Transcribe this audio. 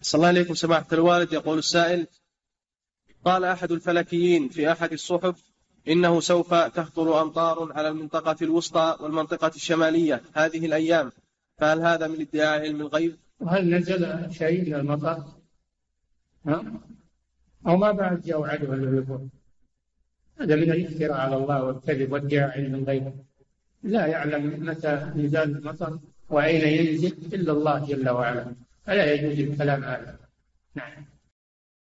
صلى الله عليكم سماحة الوالد. يقول السائل: قال أحد الفلكيين في أحد الصحف إنه سوف تهطل أمطار على المنطقة الوسطى والمنطقة الشمالية هذه الأيام، فهل هذا من ادعاء علم الغيب؟ وهل نزل شيء من المطر؟ ها؟ أو ما بعد جاء وعده اللي يقول؟ هذا من الافتراء على الله والكذب وادعاء علم الغيب. لا يعلم متى نزال المطر وأين ينزل إلا الله جل وعلا، فلا يجوز الكلام هذا. نعم.